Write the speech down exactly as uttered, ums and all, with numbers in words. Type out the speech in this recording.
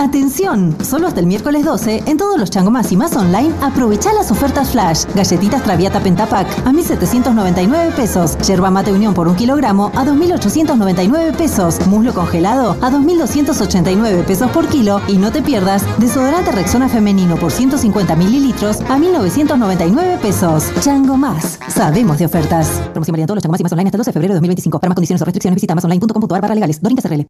¡Atención! Solo hasta el miércoles doce, en todos los Chango Más y Más online, aprovechá las ofertas flash. Galletitas Traviata Pentapack a mil setecientos noventa y nueve pesos. Yerba Mate Unión por un kilogramo a dos mil ochocientos noventa y nueve pesos. Muslo congelado a dos mil doscientos ochenta y nueve pesos por kilo. Y no te pierdas, desodorante Rexona femenino por ciento cincuenta mililitros a mil novecientos noventa y nueve pesos. Chango Más. Sabemos de ofertas. Promoción válida en todos los Chango Más y Más online hasta el doce de febrero de dos mil veinticinco. Para más condiciones o restricciones visita más online punto com punto a r barra legales. Dorinca C R L.